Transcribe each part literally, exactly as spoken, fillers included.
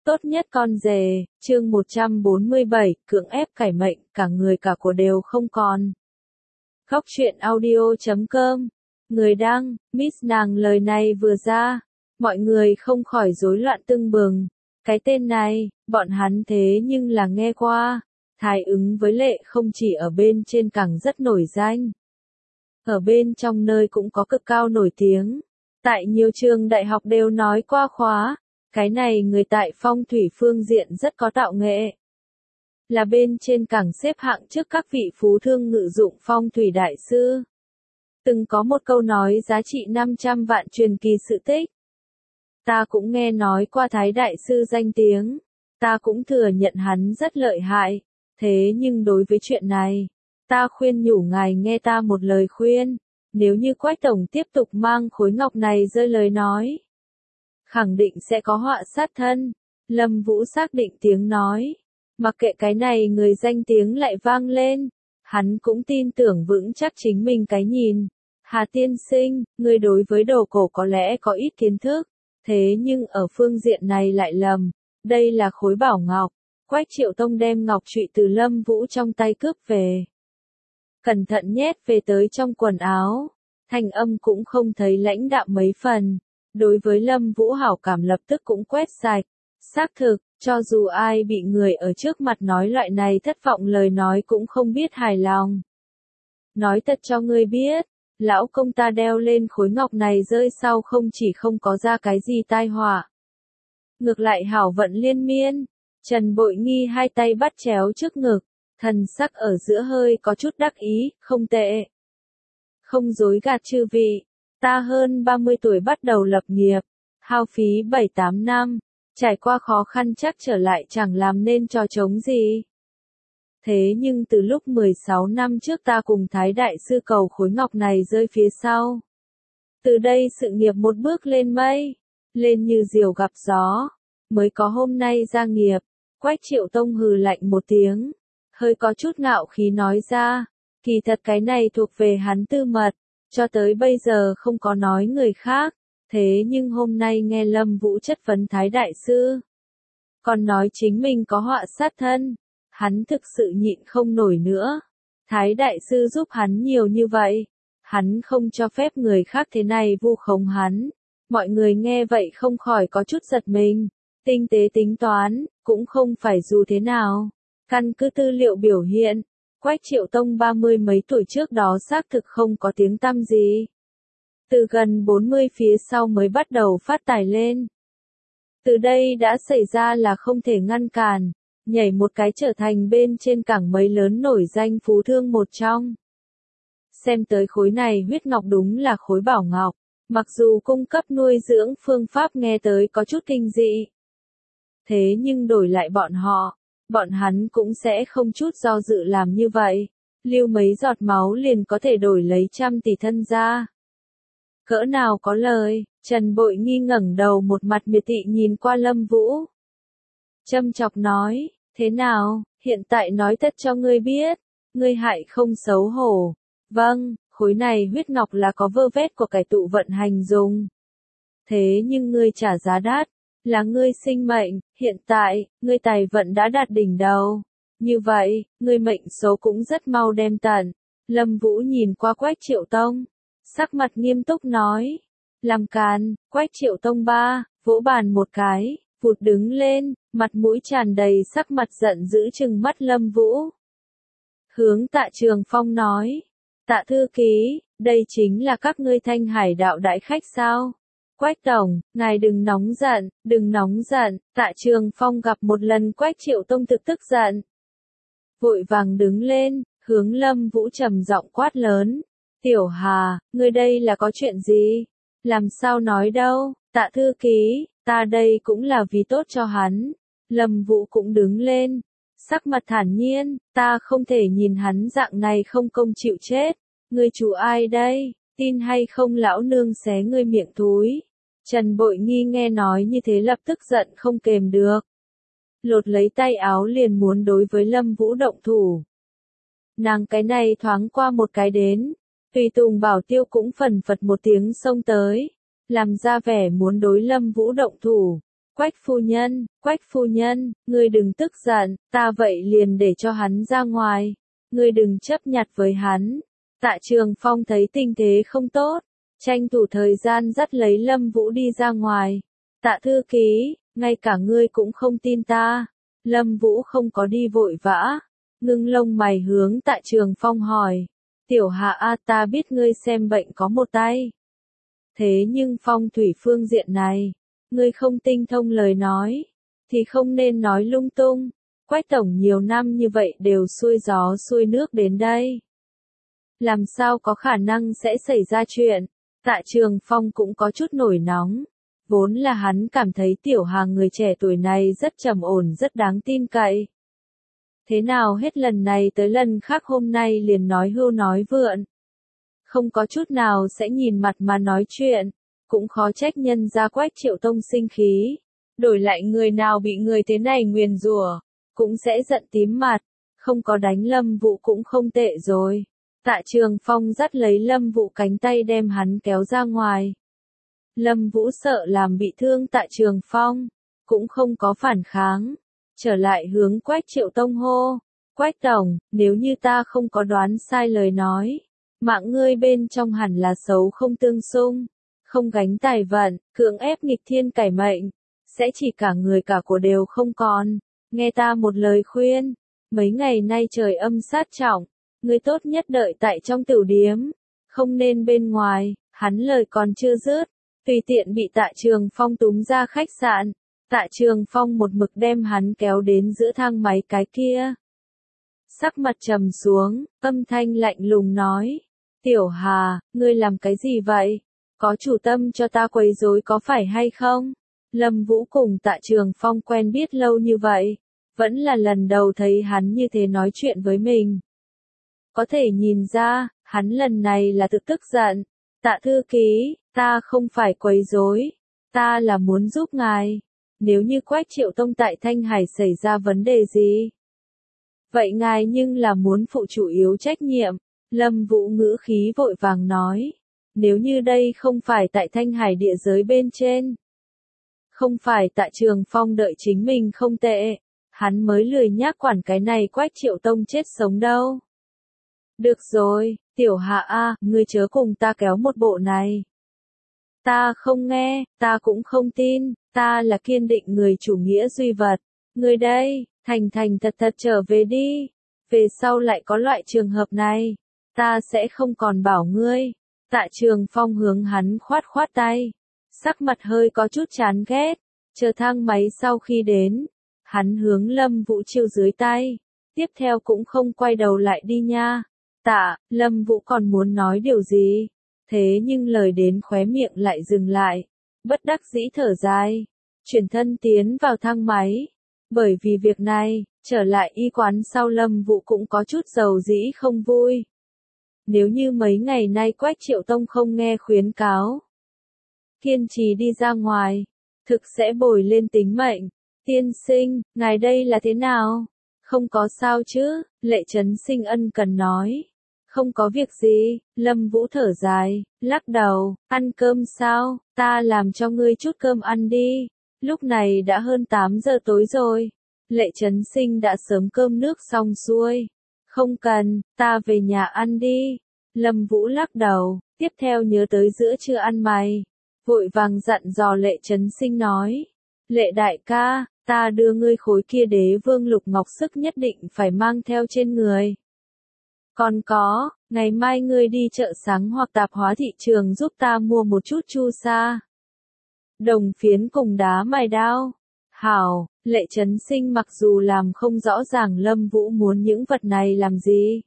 Tốt nhất con dề, chương một trăm bốn mươi bảy, cưỡng ép cải mệnh, cả người cả của đều không còn. Góc truyện audio chấm com. Người đăng, Miss nàng lời này vừa ra, mọi người không khỏi rối loạn tưng bừng. Cái tên này, bọn hắn thế nhưng là nghe qua. Thái ứng với Lệ không chỉ ở bên trên cảng rất nổi danh. Ở bên trong nơi cũng có cực cao nổi tiếng. Tại nhiều trường đại học đều nói qua khóa. Cái này người tại phong thủy phương diện rất có tạo nghệ. Là bên trên cảng xếp hạng trước các vị phú thương ngự dụng phong thủy đại sư. Từng có một câu nói giá trị năm trăm vạn truyền kỳ sự tích. Ta cũng nghe nói qua Thái đại sư danh tiếng. Ta cũng thừa nhận hắn rất lợi hại. Thế nhưng đối với chuyện này, ta khuyên nhủ ngài nghe ta một lời khuyên. Nếu như Quách tổng tiếp tục mang khối ngọc này rơi lời nói, khẳng định sẽ có họa sát thân. Lâm Vũ xác định tiếng nói. Mặc kệ cái này người danh tiếng lại vang lên. Hắn cũng tin tưởng vững chắc chính mình cái nhìn. Hà tiên sinh, người đối với đồ cổ có lẽ có ít kiến thức. Thế nhưng ở phương diện này lại lầm. Đây là khối bảo ngọc. Quách Triệu Tông đem ngọc trụy từ Lâm Vũ trong tay cướp về. Cẩn thận nhét về tới trong quần áo. Thanh âm cũng không thấy lãnh đạm mấy phần. Đối với Lâm Vũ hảo cảm lập tức cũng quét sạch. Xác thực, cho dù ai bị người ở trước mặt nói loại này thất vọng lời nói cũng không biết hài lòng. Nói thật cho ngươi biết, lão công ta đeo lên khối ngọc này rơi sau không chỉ không có ra cái gì tai họa. Ngược lại hảo vận liên miên. Trần Bội Nghi hai tay bắt chéo trước ngực, thần sắc ở giữa hơi có chút đắc ý, không tệ. Không dối gạt chư vị. Ta hơn ba mươi tuổi bắt đầu lập nghiệp, hao phí bảy tám năm, trải qua khó khăn chắc trở lại chẳng làm nên trò trống gì. Thế nhưng từ lúc mười sáu năm trước ta cùng Thái đại sư cầu khối ngọc này rơi phía sau. Từ đây sự nghiệp một bước lên mây, lên như diều gặp gió, mới có hôm nay gia nghiệp. Quách Triệu Tông hừ lạnh một tiếng, hơi có chút ngạo khí nói ra, kỳ thật cái này thuộc về hắn tư mật. Cho tới bây giờ không có nói người khác, thế nhưng hôm nay nghe Lâm Vũ chất vấn Thái đại sư. Còn nói chính mình có họa sát thân, hắn thực sự nhịn không nổi nữa. Thái đại sư giúp hắn nhiều như vậy, hắn không cho phép người khác thế này vu khống hắn. Mọi người nghe vậy không khỏi có chút giật mình, tinh tế tính toán, cũng không phải dù thế nào. Căn cứ tư liệu biểu hiện, Quách Triệu Tông ba mươi mấy tuổi trước đó xác thực không có tiếng tăm gì. Từ gần bốn mươi phía sau mới bắt đầu phát tài lên. Từ đây đã xảy ra là không thể ngăn cản, nhảy một cái trở thành bên trên cảng mấy lớn nổi danh phú thương một trong. Xem tới khối này huyết ngọc đúng là khối bảo ngọc, mặc dù cung cấp nuôi dưỡng phương pháp nghe tới có chút kinh dị. Thế nhưng đổi lại bọn họ. Bọn hắn cũng sẽ không chút do dự làm như vậy. Lưu mấy giọt máu liền có thể đổi lấy trăm tỷ thân gia. Cỡ nào có lời, Trần Bội Nghi ngẩng đầu một mặt miệt thị nhìn qua Lâm Vũ. Châm chọc nói, thế nào, hiện tại nói thật cho ngươi biết, ngươi hại không xấu hổ. Vâng, khối này huyết ngọc là có vơ vét của cải tụ vận hành dùng. Thế nhưng ngươi trả giá đắt. Là ngươi sinh mệnh, hiện tại, ngươi tài vận đã đạt đỉnh đầu. Như vậy, ngươi mệnh số cũng rất mau đem tận. Lâm Vũ nhìn qua Quách Triệu Tông. Sắc mặt nghiêm túc nói. Làm càn, Quách Triệu Tông ba, vỗ bàn một cái, vụt đứng lên, mặt mũi tràn đầy sắc mặt giận dữ trừng mắt Lâm Vũ. Hướng Tạ Trường Phong nói. Tạ thư ký, đây chính là các ngươi Thanh Hải đạo đại khách sao? Quách tổng, ngài đừng nóng giận, đừng nóng giận. Tạ Trường Phong gặp một lần Quách Triệu Tông thực tức giận. Vội vàng đứng lên, hướng Lâm Vũ trầm giọng quát lớn. Tiểu Hà, ngươi đây là có chuyện gì? Làm sao nói đâu, Tạ thư ký, ta đây cũng là vì tốt cho hắn. Lâm Vũ cũng đứng lên, sắc mặt thản nhiên, ta không thể nhìn hắn dạng này không công chịu chết. Ngươi chủ ai đây? Tin hay không lão nương xé ngươi miệng thúi. Trần Bội Nghi nghe nói như thế lập tức giận không kềm được. Lột lấy tay áo liền muốn đối với Lâm Vũ động thủ. Nàng cái này thoáng qua một cái đến. Tùy Tùng Bảo Tiêu cũng phần phật một tiếng xông tới. Làm ra vẻ muốn đối Lâm Vũ động thủ. Quách phu nhân, Quách phu nhân, ngươi đừng tức giận, ta vậy liền để cho hắn ra ngoài. Ngươi đừng chấp nhặt với hắn. Tạ Trường Phong thấy tình thế không tốt, tranh thủ thời gian dắt lấy Lâm Vũ đi ra ngoài. Tạ thư ký, ngay cả ngươi cũng không tin ta. Lâm Vũ không có đi vội vã, ngưng lông mày hướng Tạ Trường Phong hỏi. Tiểu Hạ a, ta biết ngươi xem bệnh có một tay. Thế nhưng phong thủy phương diện này, ngươi không tinh thông lời nói, thì không nên nói lung tung. Quách tổng nhiều năm như vậy đều xuôi gió xuôi nước đến đây. Làm sao có khả năng sẽ xảy ra chuyện? Tạ Trường Phong cũng có chút nổi nóng. Vốn là hắn cảm thấy Tiểu Hà người trẻ tuổi này rất trầm ổn, rất đáng tin cậy. Thế nào hết lần này tới lần khác hôm nay liền nói hưu nói vượn. Không có chút nào sẽ nhìn mặt mà nói chuyện. Cũng khó trách nhân gia Quách Triệu Tông sinh khí. Đổi lại người nào bị người thế này nguyền rủa, cũng sẽ giận tím mặt. Không có đánh Lâm Vũ cũng không tệ rồi. Tạ Trường Phong dắt lấy Lâm Vũ cánh tay đem hắn kéo ra ngoài. Lâm Vũ sợ làm bị thương Tạ Trường Phong, cũng không có phản kháng. Trở lại hướng Quách Triệu Tông hô. Quách tổng, nếu như ta không có đoán sai lời nói, mạng ngươi bên trong hẳn là xấu không tương xung, không gánh tài vận, cưỡng ép nghịch thiên cải mệnh, sẽ chỉ cả người cả của đều không còn. Nghe ta một lời khuyên, mấy ngày nay trời âm sát trọng, ngươi tốt nhất đợi tại trong tửu điếm, không nên bên ngoài. Hắn lời còn chưa dứt, tùy tiện bị Tạ Trường Phong túm ra khách sạn. Tạ Trường Phong một mực đem hắn kéo đến giữa thang máy cái kia. Sắc mặt trầm xuống, âm thanh lạnh lùng nói. Tiểu Hà, ngươi làm cái gì vậy? Có chủ tâm cho ta quấy rối có phải hay không? Lâm Vũ cùng Tạ Trường Phong quen biết lâu như vậy, vẫn là lần đầu thấy hắn như thế nói chuyện với mình. Có thể nhìn ra, hắn lần này là thực tức giận. Tạ thư ký, ta không phải quấy rối, ta là muốn giúp ngài. Nếu như Quách Triệu Tông tại Thanh Hải xảy ra vấn đề gì, vậy ngài nhưng là muốn phụ chủ yếu trách nhiệm. Lâm Vũ ngữ khí vội vàng nói. Nếu như đây không phải tại Thanh Hải địa giới bên trên, không phải Tạ Trường Phong đợi chính mình không tệ, hắn mới lười nhác quản cái này Quách Triệu Tông chết sống đâu. Được rồi, Tiểu Hạ a, ngươi chớ cùng ta kéo một bộ này. Ta không nghe, ta cũng không tin, ta là kiên định người chủ nghĩa duy vật. Ngươi đây, thành thành thật thật trở về đi. Về sau lại có loại trường hợp này, ta sẽ không còn bảo ngươi. Tạ Trường Phong hướng hắn khoát khoát tay, sắc mặt hơi có chút chán ghét. Chờ thang máy sau khi đến, hắn hướng Lâm Vũ chiêu dưới tay, tiếp theo cũng không quay đầu lại đi nha. Tạ, Lâm Vũ còn muốn nói điều gì, thế nhưng lời đến khóe miệng lại dừng lại, bất đắc dĩ thở dài, chuyển thân tiến vào thang máy. Bởi vì việc này, trở lại y quán sau Lâm Vũ cũng có chút dầu dĩ không vui. Nếu như mấy ngày nay Quách Triệu Tông không nghe khuyến cáo, kiên trì đi ra ngoài, thực sẽ bồi lên tính mệnh. Tiên sinh, ngài đây là thế nào? Không có sao chứ? Lệ Trấn Sinh ân cần nói. Không có việc gì. Lâm Vũ thở dài, lắc đầu. Ăn cơm sao? Ta làm cho ngươi chút cơm ăn đi. Lúc này đã hơn tám giờ tối rồi. Lệ Trấn Sinh đã sớm cơm nước xong xuôi. Không cần, ta về nhà ăn đi. Lâm Vũ lắc đầu, tiếp theo nhớ tới giữa trưa ăn mày, vội vàng dặn dò Lệ Trấn Sinh nói. Lệ đại ca, ta đưa ngươi khối kia Đế Vương Lục Ngọc Sức nhất định phải mang theo trên người. Còn có, ngày mai ngươi đi chợ sáng hoặc tạp hóa thị trường giúp ta mua một chút chu sa, đồng phiến cùng đá mài đao. Hảo. Lệ Trấn Sinh mặc dù làm không rõ ràng Lâm Vũ muốn những vật này làm gì,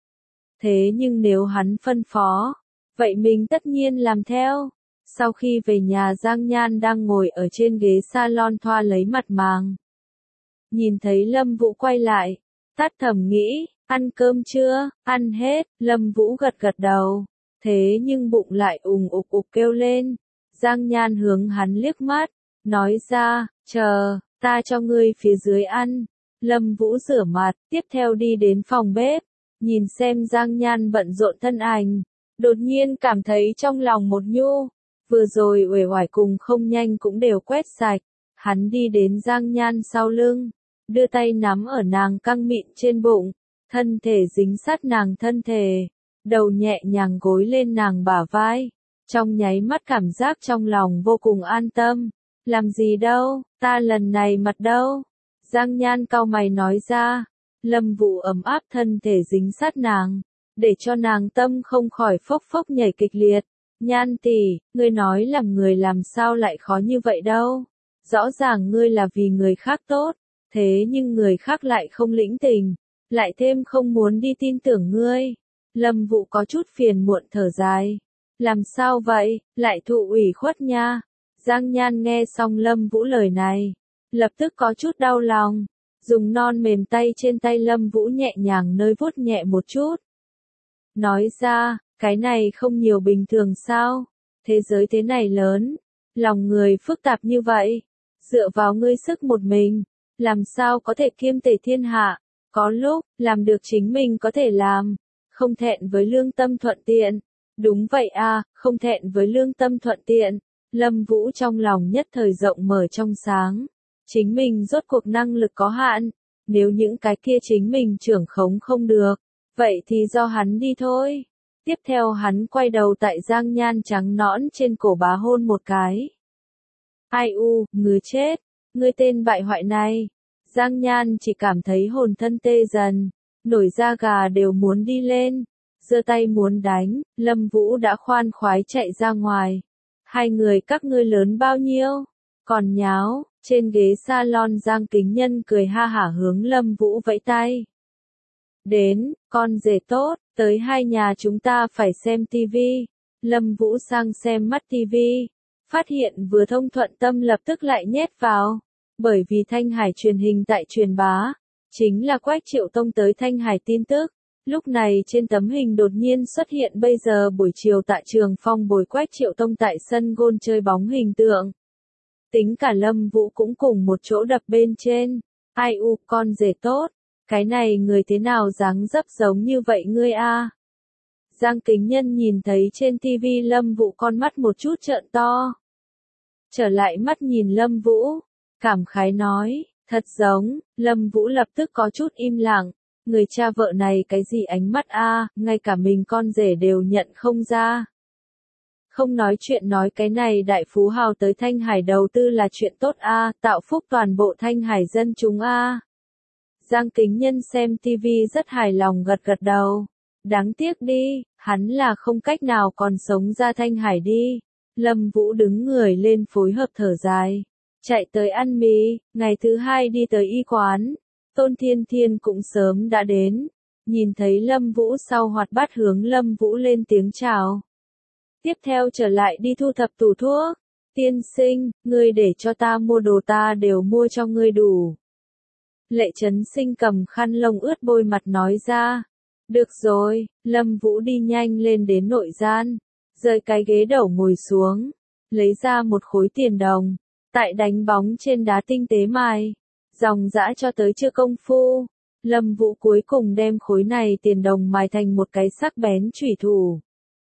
thế nhưng nếu hắn phân phó, vậy mình tất nhiên làm theo. Sau khi về nhà, Giang Nhan đang ngồi ở trên ghế salon thoa lấy mặt màng. Nhìn thấy Lâm Vũ quay lại, tắt thầm nghĩ, ăn cơm chưa? Ăn hết. Lâm Vũ gật gật đầu, thế nhưng bụng lại ùng ục ục kêu lên. Giang Nhan hướng hắn liếc mắt, nói ra, chờ, ta cho ngươi phía dưới ăn. Lâm Vũ rửa mặt, tiếp theo đi đến phòng bếp, nhìn xem Giang Nhan bận rộn thân ảnh, đột nhiên cảm thấy trong lòng một nhu, vừa rồi uể oải cùng không nhanh cũng đều quét sạch, Hắn đi đến Giang Nhan sau lưng, đưa tay nắm ở nàng căng mịn trên bụng, thân thể dính sát nàng thân thể, đầu nhẹ nhàng gối lên nàng bả vai. Trong nháy mắt cảm giác trong lòng vô cùng an tâm. Làm gì đâu, ta lần này mặt đâu. Giang Nhan cau mày nói ra. Lâm Vũ ấm áp thân thể dính sát nàng, để cho nàng tâm không khỏi phốc phốc nhảy kịch liệt. Nhan tỷ, ngươi nói làm người làm sao lại khó như vậy đâu. Rõ ràng ngươi là vì người khác tốt, thế nhưng người khác lại không lĩnh tình, lại thêm không muốn đi tin tưởng ngươi. Lâm Vũ có chút phiền muộn thở dài. Làm sao vậy, lại thụ ủy khuất nha. Giang Nhan nghe xong Lâm Vũ lời này, lập tức có chút đau lòng, dùng non mềm tay trên tay Lâm Vũ nhẹ nhàng nơi vuốt nhẹ một chút. Nói ra, cái này không nhiều bình thường sao, thế giới thế này lớn, lòng người phức tạp như vậy, dựa vào ngươi sức một mình, làm sao có thể kiêm tể thiên hạ, có lúc, làm được chính mình có thể làm, không thẹn với lương tâm thuận tiện. Đúng vậy à, không thẹn với lương tâm thuận tiện. Lâm Vũ trong lòng nhất thời rộng mở trong sáng. Chính mình rốt cuộc năng lực có hạn. Nếu những cái kia chính mình trưởng khống không được, vậy thì do hắn đi thôi. Tiếp theo hắn quay đầu tại Giang Nhan trắng nõn trên cổ bá hôn một cái. Ai u, ngư chết, ngươi tên bại hoại này. Giang Nhan chỉ cảm thấy hồn thân tê dần, nổi da gà đều muốn đi lên. Giơ tay muốn đánh, Lâm Vũ đã khoan khoái chạy ra ngoài. Hai người các ngươi lớn bao nhiêu? Còn nháo, trên ghế salon Giang Kính Nhân cười ha hả hướng Lâm Vũ vẫy tay. Đến, con rể tốt, tới hai nhà chúng ta phải xem tivi. Lâm Vũ sang xem mắt tivi, phát hiện vừa thông thuận tâm lập tức lại nhét vào. Bởi vì Thanh Hải truyền hình tại truyền bá, chính là Quách Triệu Tông tới Thanh Hải tin tức. Lúc này trên tấm hình đột nhiên xuất hiện bây giờ buổi chiều tại trường phong bồi Quách Triệu Tông tại sân gôn chơi bóng hình tượng. Tính cả Lâm Vũ cũng cùng một chỗ đập bên trên. Ai u, con rể tốt, cái này người thế nào dáng dấp giống như vậy ngươi a? Giang Kính Nhân nhìn thấy trên tivi Lâm Vũ con mắt một chút trợn to. Trở lại mắt nhìn Lâm Vũ, cảm khái nói, thật giống. Lâm Vũ lập tức có chút im lặng. Người cha vợ này cái gì ánh mắt a, ngay cả mình con rể đều nhận không ra. Không nói chuyện nói cái này đại phú hào tới Thanh Hải đầu tư là chuyện tốt a, tạo phúc toàn bộ Thanh Hải dân chúng a. Giang Kính Nhân xem tivi rất hài lòng gật gật đầu. Đáng tiếc đi, hắn là không cách nào còn sống ra Thanh Hải đi. Lâm Vũ đứng người lên phối hợp thở dài, chạy tới ăn mì, ngày thứ hai đi tới y quán. Tôn Thiên Thiên cũng sớm đã đến, nhìn thấy Lâm Vũ sau hoạt bát hướng Lâm Vũ lên tiếng chào. Tiếp theo trở lại đi thu thập tủ thuốc. Tiên sinh, ngươi để cho ta mua đồ ta đều mua cho ngươi đủ. Lệ Trấn Sinh cầm khăn lông ướt bôi mặt nói ra. Được rồi, Lâm Vũ đi nhanh lên đến nội gian, rời cái ghế đầu ngồi xuống, lấy ra một khối tiền đồng, tại đánh bóng trên đá tinh tế mài. Dòng dã cho tới chưa công phu, Lâm Vũ cuối cùng đem khối này tiền đồng mài thành một cái sắc bén chủy thủ.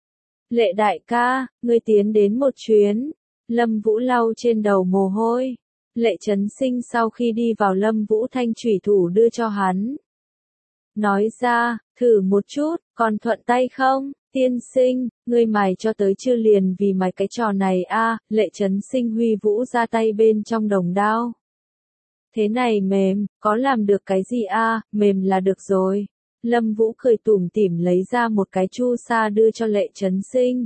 Lệ đại ca, ngươi tiến đến một chuyến. Lâm Vũ lau trên đầu mồ hôi. Lệ Trấn Sinh sau khi đi vào Lâm Vũ thanh chủy thủ đưa cho hắn. Nói ra, thử một chút, còn thuận tay không? Tiên sinh, ngươi mài cho tới chưa liền vì mài cái trò này a. Lệ Trấn Sinh huy vũ ra tay bên trong đồng đao. Thế này mềm, có làm được cái gì a, mềm là được rồi. Lâm Vũ cười tủm tỉm lấy ra một cái chu sa đưa cho Lệ Trấn Sinh.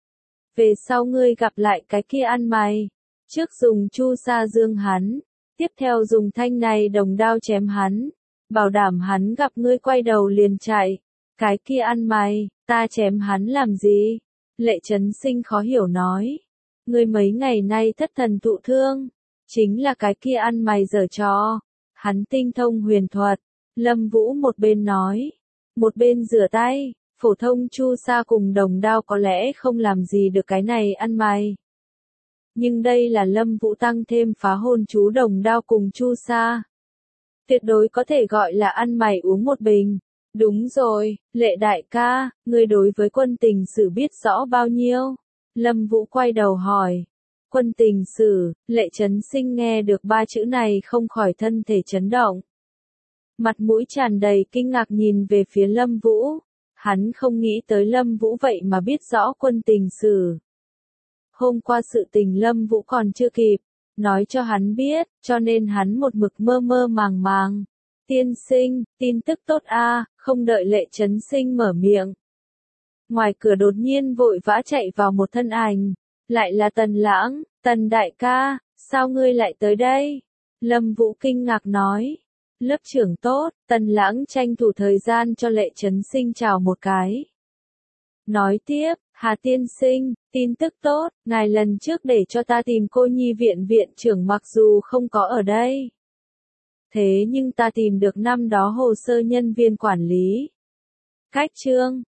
Về sau ngươi gặp lại cái kia ăn mày, trước dùng chu sa dương hắn, tiếp theo dùng thanh này đồng đao chém hắn, bảo đảm hắn gặp ngươi quay đầu liền chạy. Cái kia ăn mày, ta chém hắn làm gì? Lệ Trấn Sinh khó hiểu nói. Ngươi mấy ngày nay thất thần thụ thương, chính là cái kia ăn mày giở trò. Hắn tinh thông huyền thuật. Lâm Vũ một bên nói, một bên rửa tay. Phổ thông chu sa cùng đồng đao có lẽ không làm gì được cái này ăn mày. Nhưng đây là Lâm Vũ tăng thêm phá hồn chú đồng đao cùng chu sa. Tuyệt đối có thể gọi là ăn mày uống một bình. Đúng rồi, Lệ đại ca, ngươi đối với quân tình sử biết rõ bao nhiêu? Lâm Vũ quay đầu hỏi. Quân tình sử, Lệ Chấn Sinh nghe được ba chữ này không khỏi thân thể chấn động. Mặt mũi tràn đầy kinh ngạc nhìn về phía Lâm Vũ. Hắn không nghĩ tới Lâm Vũ vậy mà biết rõ quân tình sử. Hôm qua sự tình Lâm Vũ còn chưa kịp nói cho hắn biết, cho nên hắn một mực mơ mơ màng màng. Tiên sinh, tin tức tốt a, không đợi Lệ Chấn Sinh mở miệng. Ngoài cửa đột nhiên vội vã chạy vào một thân ảnh, lại là Tần Lãng. Tần đại ca, sao ngươi lại tới đây? Lâm Vũ kinh ngạc nói. Lớp trưởng tốt. Tần Lãng tranh thủ thời gian cho Lệ Chấn Sinh chào một cái. Nói tiếp, Hà tiên sinh, tin tức tốt, ngài lần trước để cho ta tìm cô nhi viện viện trưởng mặc dù không có ở đây. Thế nhưng ta tìm được năm đó hồ sơ nhân viên quản lý. Cách chương,